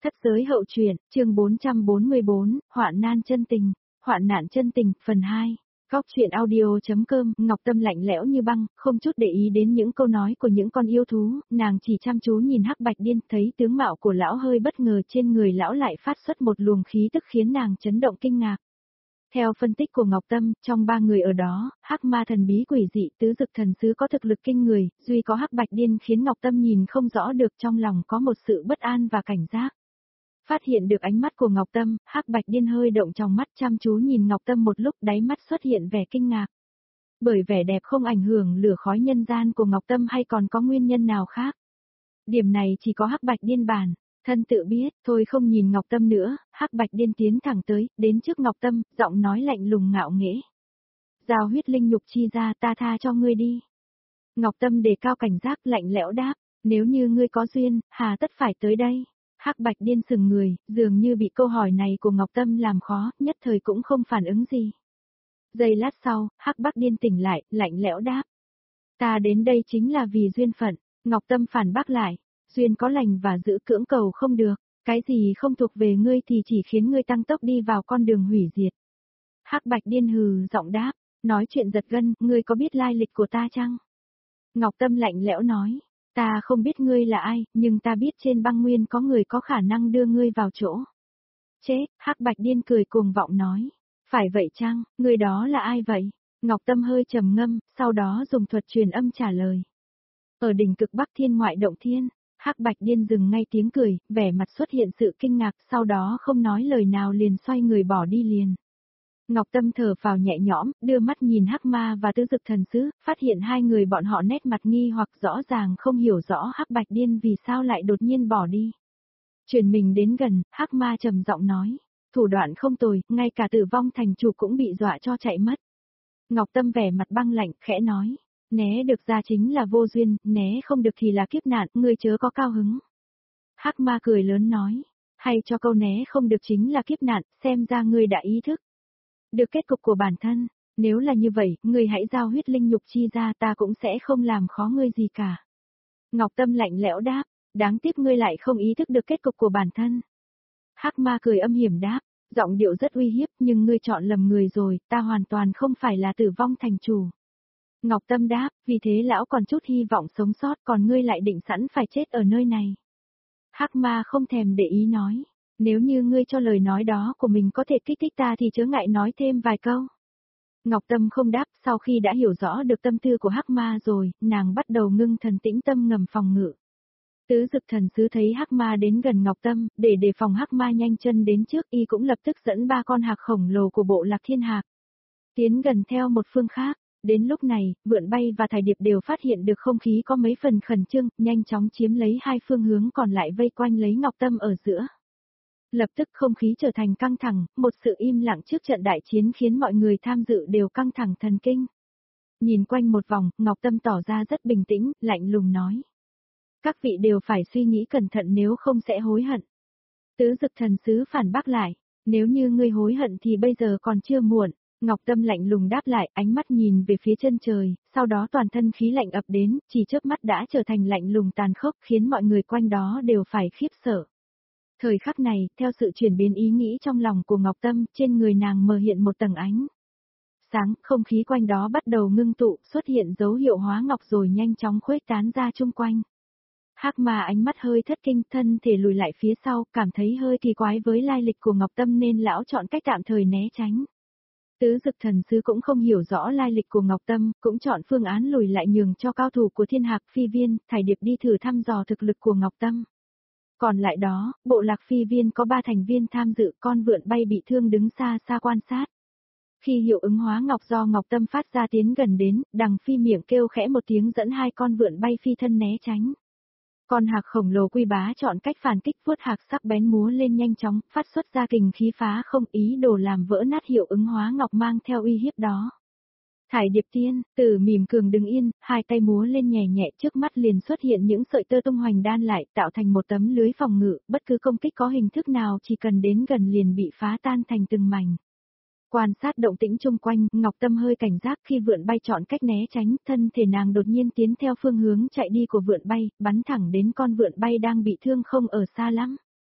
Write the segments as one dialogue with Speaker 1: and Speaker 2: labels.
Speaker 1: Thất giới hậu truyện, chương 444, Hoạn nan chân tình, Hoạn nạn chân tình, phần 2. Góc truyện audio.com, Ngọc Tâm lạnh lẽo như băng, không chút để ý đến những câu nói của những con yêu thú, nàng chỉ chăm chú nhìn Hắc Bạch Điên, thấy tướng mạo của lão hơi bất ngờ, trên người lão lại phát xuất một luồng khí tức khiến nàng chấn động kinh ngạc. Theo phân tích của Ngọc Tâm, trong ba người ở đó, Hắc Ma thần bí quỷ dị, Tứ Dực thần sứ có thực lực kinh người, duy có Hắc Bạch Điên khiến Ngọc Tâm nhìn không rõ được, trong lòng có một sự bất an và cảnh giác. Phát hiện được ánh mắt của Ngọc Tâm, Hắc Bạch Điên hơi động trong mắt, chăm chú nhìn Ngọc Tâm một lúc, đáy mắt xuất hiện vẻ kinh ngạc. Bởi vẻ đẹp không ảnh hưởng lửa khói nhân gian của Ngọc Tâm hay còn có nguyên nhân nào khác? Điểm này chỉ có Hắc Bạch Điên bản thân tự biết, thôi không nhìn Ngọc Tâm nữa, Hắc Bạch Điên tiến thẳng tới, đến trước Ngọc Tâm, giọng nói lạnh lùng ngạo nghễ. Giao huyết linh nhục chi ra, ta tha cho ngươi đi. Ngọc Tâm đề cao cảnh giác, lạnh lẽo đáp, nếu như ngươi có duyên, hà tất phải tới đây? Hắc Bạch Điên sừng người, dường như bị câu hỏi này của Ngọc Tâm làm khó, nhất thời cũng không phản ứng gì. Giây lát sau, Hắc Bạch Điên tỉnh lại, lạnh lẽo đáp. Ta đến đây chính là vì duyên phận. Ngọc Tâm phản bác lại, duyên có lành và giữ cưỡng cầu không được, cái gì không thuộc về ngươi thì chỉ khiến ngươi tăng tốc đi vào con đường hủy diệt. Hắc Bạch Điên hừ giọng đáp, nói chuyện giật gân, ngươi có biết lai lịch của ta chăng? Ngọc Tâm lạnh lẽo nói, ta không biết ngươi là ai, nhưng ta biết trên băng nguyên có người có khả năng đưa ngươi vào chỗ chết. Hắc Bạch Điên cười cuồng vọng nói, phải vậy chăng, người đó là ai vậy? Ngọc Tâm hơi trầm ngâm, sau đó dùng thuật truyền âm trả lời. Ở đỉnh cực Bắc Thiên ngoại động thiên, Hắc Bạch Điên dừng ngay tiếng cười, vẻ mặt xuất hiện sự kinh ngạc, sau đó không nói lời nào liền xoay người bỏ đi liền. Ngọc Tâm thở phào nhẹ nhõm, đưa mắt nhìn Hắc Ma và Tứ Dực thần sứ, phát hiện hai người bọn họ nét mặt nghi hoặc rõ ràng không hiểu rõ Hắc Bạch Điên vì sao lại đột nhiên bỏ đi. Chuyển mình đến gần, Hắc Ma trầm giọng nói, thủ đoạn không tồi, ngay cả Tử Vong thành chủ cũng bị dọa cho chạy mất. Ngọc Tâm vẻ mặt băng lạnh, khẽ nói, né được ra chính là vô duyên, né không được thì là kiếp nạn, ngươi chớ có cao hứng. Hắc Ma cười lớn nói, hay cho câu né không được chính là kiếp nạn, xem ra ngươi đã ý thức được kết cục của bản thân, nếu là như vậy, ngươi hãy giao huyết linh nhục chi ra, ta cũng sẽ không làm khó ngươi gì cả. Ngọc Tâm lạnh lẽo đáp, đáng tiếc ngươi lại không ý thức được kết cục của bản thân. Hắc Ma cười âm hiểm đáp, giọng điệu rất uy hiếp, nhưng ngươi chọn lầm người rồi, ta hoàn toàn không phải là Tử Vong thành chủ. Ngọc Tâm đáp, vì thế lão còn chút hy vọng sống sót, còn ngươi lại định sẵn phải chết ở nơi này. Hắc Ma không thèm để ý nói, nếu như ngươi cho lời nói đó của mình có thể kích thích ta thì chớ ngại nói thêm vài câu. Ngọc Tâm không đáp, sau khi đã hiểu rõ được tâm tư của Hắc Ma rồi, nàng bắt đầu ngưng thần tĩnh tâm ngầm phòng ngự. Tứ Dực thần sứ thấy Hắc Ma đến gần Ngọc Tâm, để đề phòng Hắc Ma nhanh chân đến trước, y cũng lập tức dẫn ba con hạc khổng lồ của bộ Lạc Thiên Hạc tiến gần theo một phương khác. Đến lúc này, Vượn Bay và Thải Điệp đều phát hiện được không khí có mấy phần khẩn trương, nhanh chóng chiếm lấy hai phương hướng còn lại vây quanh lấy Ngọc Tâm ở giữa. Lập tức không khí trở thành căng thẳng, một sự im lặng trước trận đại chiến khiến mọi người tham dự đều căng thẳng thần kinh. Nhìn quanh một vòng, Ngọc Tâm tỏ ra rất bình tĩnh, lạnh lùng nói. Các vị đều phải suy nghĩ cẩn thận nếu không sẽ hối hận. Tứ Dực thần sứ phản bác lại, nếu như ngươi hối hận thì bây giờ còn chưa muộn. Ngọc Tâm lạnh lùng đáp lại, ánh mắt nhìn về phía chân trời, sau đó toàn thân khí lạnh ập đến, chỉ chớp mắt đã trở thành lạnh lùng tàn khốc, khiến mọi người quanh đó đều phải khiếp sợ. Thời khắc này, theo sự chuyển biến ý nghĩ trong lòng của Ngọc Tâm, trên người nàng mờ hiện một tầng ánh sáng, không khí quanh đó bắt đầu ngưng tụ, xuất hiện dấu hiệu hóa ngọc rồi nhanh chóng khuếch tán ra chung quanh. Hắc Ma ánh mắt hơi thất kinh, thân thể lùi lại phía sau, cảm thấy hơi kỳ quái với lai lịch của Ngọc Tâm nên lão chọn cách tạm thời né tránh. Tứ Dực thần sứ cũng không hiểu rõ lai lịch của Ngọc Tâm, cũng chọn phương án lùi lại nhường cho cao thủ của Thiên Hạc Phi Viên, Thải Điệp đi thử thăm dò thực lực của Ngọc Tâm. Còn lại đó, bộ Lạc Phi Viên có 3 thành viên tham dự, con Vượn Bay bị thương đứng xa xa quan sát. Khi hiệu ứng hóa ngọc do Ngọc Tâm phát ra tiến gần đến, Đằng Phi miệng kêu khẽ một tiếng dẫn hai con Vượn Bay phi thân né tránh. Con hạc khổng lồ Quy Bá chọn cách phản kích, vuốt hạc sắc bén múa lên nhanh chóng, phát xuất ra kình khí phá không, ý đồ làm vỡ nát hiệu ứng hóa ngọc mang theo uy hiếp đó. Thải Điệp Tiên, Tử mỉm cường đứng yên, hai tay múa lên nhẹ nhẹ, trước mắt liền xuất hiện những sợi tơ tung hoành đan lại, tạo thành một tấm lưới phòng ngự, bất cứ công kích có hình thức nào chỉ cần đến gần liền bị phá tan thành từng mảnh. Quan sát động tĩnh chung quanh, Ngọc Tâm hơi cảnh giác khi Vượn Bay chọn cách né tránh, thân thể nàng đột nhiên tiến theo phương hướng chạy đi của Vượn Bay, bắn thẳng đến con Vượn Bay đang bị thương không ở xa lắm.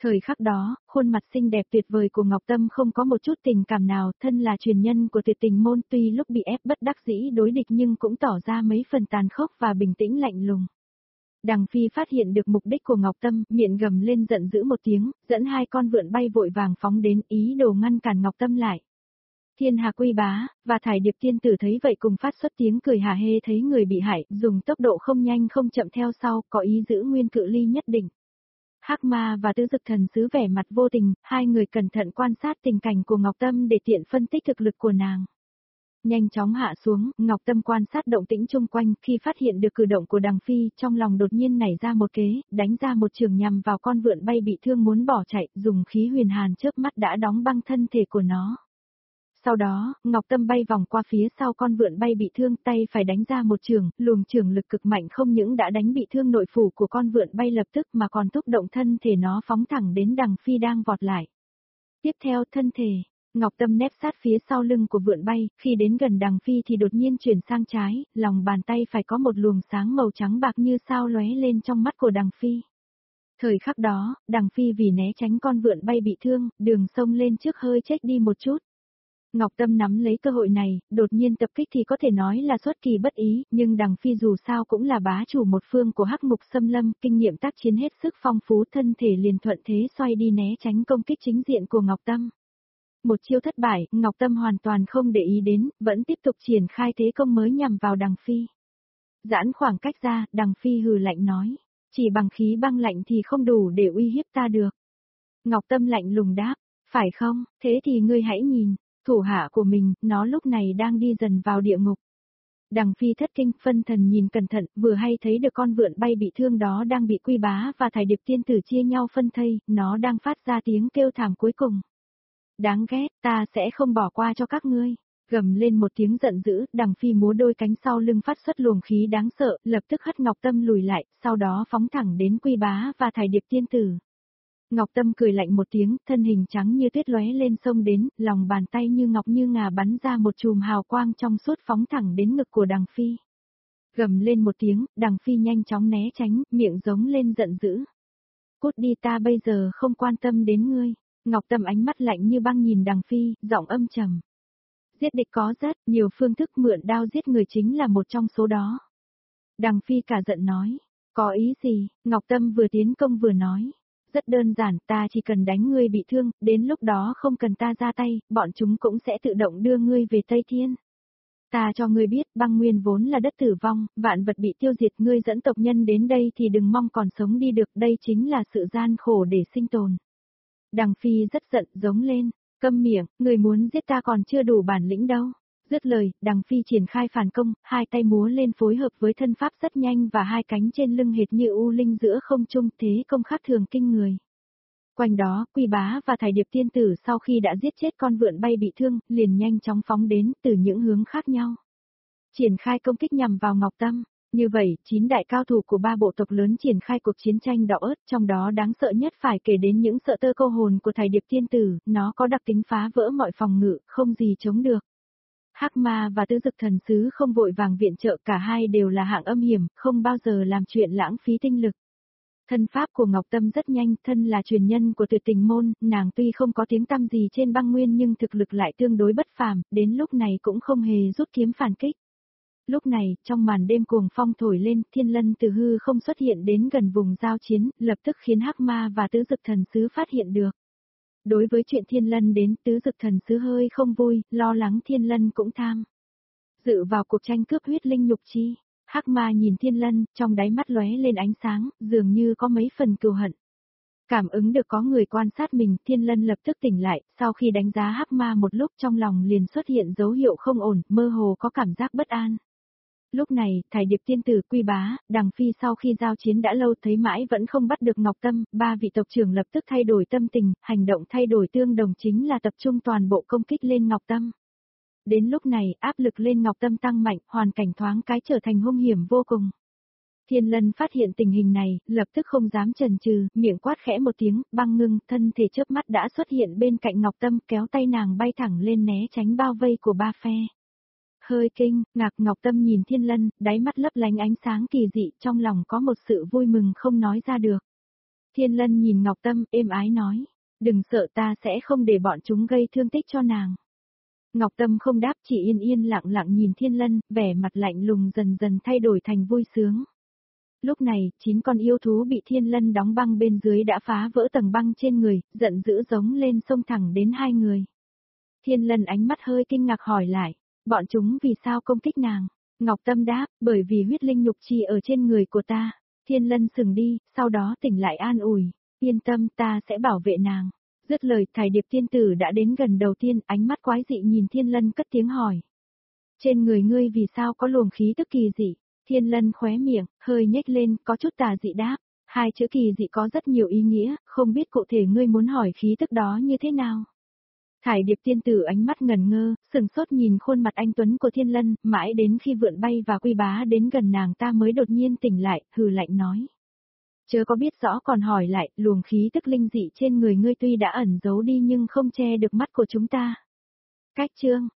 Speaker 1: Thời khắc đó, khuôn mặt xinh đẹp tuyệt vời của Ngọc Tâm không có một chút tình cảm nào, thân là truyền nhân của tuyệt tình môn tuy lúc bị ép bất đắc dĩ đối địch nhưng cũng tỏ ra mấy phần tàn khốc và bình tĩnh lạnh lùng. Đằng Phi phát hiện được mục đích của Ngọc Tâm, miệng gầm lên giận dữ một tiếng, dẫn hai con vượn bay vội vàng phóng đến ý đồ ngăn cản Ngọc Tâm lại. Thiên Hà Quy Bá, và Thải Điệp Tiên Tử thấy vậy cùng phát xuất tiếng cười hả hê thấy người bị hại, dùng tốc độ không nhanh không chậm theo sau, có ý giữ nguyên cự ly nhất định. Hắc Ma và Tứ Dực Thần Sứ vẻ mặt vô tình, hai người cẩn thận quan sát tình cảnh của Ngọc Tâm để tiện phân tích thực lực của nàng. Nhanh chóng hạ xuống, Ngọc Tâm quan sát động tĩnh chung quanh, khi phát hiện được cử động của Đằng Phi, trong lòng đột nhiên nảy ra một kế, đánh ra một trường nhằm vào con vượn bay bị thương muốn bỏ chạy, dùng khí huyền hàn chớp mắt đã đóng băng thân thể của nó. Sau đó, Ngọc Tâm bay vòng qua phía sau con vượn bay bị thương, tay phải đánh ra một trường, luồng trường lực cực mạnh không những đã đánh bị thương nội phủ của con vượn bay lập tức mà còn thúc động thân thể nó phóng thẳng đến Đằng Phi đang vọt lại. Tiếp theo thân thể, Ngọc Tâm nép sát phía sau lưng của vượn bay, khi đến gần Đằng Phi thì đột nhiên chuyển sang trái, lòng bàn tay phải có một luồng sáng màu trắng bạc như sao lóe lên trong mắt của Đằng Phi. Thời khắc đó, Đằng Phi vì né tránh con vượn bay bị thương, đường xông lên trước hơi chết đi một chút. Ngọc Tâm nắm lấy cơ hội này, đột nhiên tập kích thì có thể nói là xuất kỳ bất ý, nhưng Đằng Phi dù sao cũng là bá chủ một phương của Hắc Ngục Xâm Lâm, kinh nghiệm tác chiến hết sức phong phú, thân thể liền thuận thế xoay đi né tránh công kích chính diện của Ngọc Tâm. Một chiêu thất bại, Ngọc Tâm hoàn toàn không để ý đến, vẫn tiếp tục triển khai thế công mới nhằm vào Đằng Phi. Giãn khoảng cách ra, Đằng Phi hừ lạnh nói, chỉ bằng khí băng lạnh thì không đủ để uy hiếp ta được. Ngọc Tâm lạnh lùng đáp, phải không, thế thì ngươi hãy nhìn. Thủ hạ của mình, nó lúc này đang đi dần vào địa ngục. Đằng Phi thất kinh, phân thần nhìn cẩn thận, vừa hay thấy được con vượn bay bị thương đó đang bị Quy Bá và Thải Điệp Tiên Tử chia nhau phân thây, nó đang phát ra tiếng kêu thảm cuối cùng. Đáng ghét, ta sẽ không bỏ qua cho các ngươi. Gầm lên một tiếng giận dữ, Đằng Phi múa đôi cánh sau lưng phát xuất luồng khí đáng sợ, lập tức hất Ngọc Tâm lùi lại, sau đó phóng thẳng đến Quy Bá và Thải Điệp Tiên Tử. Ngọc Tâm cười lạnh một tiếng, thân hình trắng như tuyết lóe lên sông đến, lòng bàn tay như ngọc như ngà bắn ra một chùm hào quang trong suốt phóng thẳng đến ngực của Đằng Phi. Gầm lên một tiếng, Đằng Phi nhanh chóng né tránh, miệng giống lên giận dữ. Cút đi, ta bây giờ không quan tâm đến ngươi. Ngọc Tâm ánh mắt lạnh như băng nhìn Đằng Phi, giọng âm trầm. Giết địch có rất nhiều phương thức, mượn đao giết người chính là một trong số đó. Đằng Phi cả giận nói, có ý gì? Ngọc Tâm vừa tiến công vừa nói. Rất đơn giản, ta chỉ cần đánh ngươi bị thương, đến lúc đó không cần ta ra tay, bọn chúng cũng sẽ tự động đưa ngươi về Tây Thiên. Ta cho ngươi biết, băng nguyên vốn là đất tử vong, vạn vật bị tiêu diệt, ngươi dẫn tộc nhân đến đây thì đừng mong còn sống đi được, đây chính là sự gian khổ để sinh tồn. Đằng Phi rất giận, giống lên, câm miệng, ngươi muốn giết ta còn chưa đủ bản lĩnh đâu. Dứt lời, Đằng Phi triển khai phản công, hai tay múa lên phối hợp với thân pháp rất nhanh và hai cánh trên lưng hệt như u linh giữa không trung, thế công khác thường kinh người. Quanh đó, Quy Bá và Thải Điệp Tiên Tử sau khi đã giết chết con vượn bay bị thương, liền nhanh chóng phóng đến từ những hướng khác nhau. Triển khai công kích nhằm vào Ngọc Tâm. Như vậy, 9 đại cao thủ của 3 bộ tộc lớn triển khai cuộc chiến tranh đỏ ớt, trong đó đáng sợ nhất phải kể đến những sợ tơ câu hồn của Thải Điệp Tiên Tử, nó có đặc tính phá vỡ mọi phòng ngự, không gì chống được. Hắc Ma và Tứ Dực Thần Sứ không vội vàng viện trợ, cả hai đều là hạng âm hiểm, không bao giờ làm chuyện lãng phí tinh lực. Thân pháp của Ngọc Tâm rất nhanh, thân là truyền nhân của Tuyệt Tình môn, nàng tuy không có tiếng tăm gì trên băng nguyên nhưng thực lực lại tương đối bất phàm, đến lúc này cũng không hề rút kiếm phản kích. Lúc này, trong màn đêm cuồng phong thổi lên, Thiên Lân từ hư không xuất hiện đến gần vùng giao chiến, lập tức khiến Hắc Ma và Tứ Dực Thần Sứ phát hiện được. Đối với chuyện Thiên Lân đến, Tứ Dực Thần Sứ hơi không vui, lo lắng Thiên Lân cũng tham dự vào cuộc tranh cướp huyết linh nhục chi. Hắc Ma nhìn Thiên Lân, trong đáy mắt lóe lên ánh sáng, dường như có mấy phần cừu hận. Cảm ứng được có người quan sát mình, Thiên Lân lập tức tỉnh lại, sau khi đánh giá Hắc Ma một lúc trong lòng liền xuất hiện dấu hiệu không ổn, mơ hồ có cảm giác bất an. Lúc này, Thải Điệp Tiên Tử, Quy Bá, Đằng Phi sau khi giao chiến đã lâu thấy mãi vẫn không bắt được Ngọc Tâm, ba vị tộc trưởng lập tức thay đổi tâm tình, hành động thay đổi tương đồng chính là tập trung toàn bộ công kích lên Ngọc Tâm. Đến lúc này, áp lực lên Ngọc Tâm tăng mạnh, hoàn cảnh thoáng cái trở thành hung hiểm vô cùng. Thiên Lân phát hiện tình hình này, lập tức không dám chần chừ, miệng quát khẽ một tiếng, băng ngưng, thân thể chớp mắt đã xuất hiện bên cạnh Ngọc Tâm, kéo tay nàng bay thẳng lên né tránh bao vây của ba phe. Hơi kinh, ngạc, Ngọc Tâm nhìn Thiên Lân, đáy mắt lấp lánh ánh sáng kỳ dị, trong lòng có một sự vui mừng không nói ra được. Thiên Lân nhìn Ngọc Tâm, êm ái nói. Đừng sợ, ta sẽ không để bọn chúng gây thương tích cho nàng. Ngọc Tâm không đáp, chỉ yên yên lặng lặng nhìn Thiên Lân, vẻ mặt lạnh lùng dần dần thay đổi thành vui sướng. Lúc này, 9 con yêu thú bị Thiên Lân đóng băng bên dưới đã phá vỡ tầng băng trên người, giận dữ giống lên xông thẳng đến 2 người. Thiên Lân ánh mắt hơi kinh ngạc hỏi lại, bọn chúng vì sao công kích nàng? Ngọc Tâm đáp, bởi vì huyết linh nhục chi ở trên người của ta. Thiên Lân sừng đi, sau đó tỉnh lại an ủi, yên tâm, ta sẽ bảo vệ nàng. Dứt lời, Thải Điệp tiên tử đã đến gần đầu tiên, ánh mắt quái dị nhìn Thiên Lân cất tiếng hỏi. Trên người ngươi vì sao có luồng khí tức kỳ dị? Thiên Lân khóe miệng, hơi nhếch lên, có chút tà dị đáp. 2 chữ kỳ dị có rất nhiều ý nghĩa, không biết cụ thể ngươi muốn hỏi khí tức đó như thế nào? Thải Điệp tiên tử ánh mắt ngẩn ngơ, sừng sốt nhìn khuôn mặt anh tuấn của Thiên Lân, mãi đến khi Vượn Bay và Quy Bá đến gần nàng ta mới đột nhiên tỉnh lại, hừ lạnh nói. Chớ có biết rõ còn hỏi lại, luồng khí tức linh dị trên người ngươi tuy đã ẩn giấu đi nhưng không che được mắt của chúng ta. Cách chương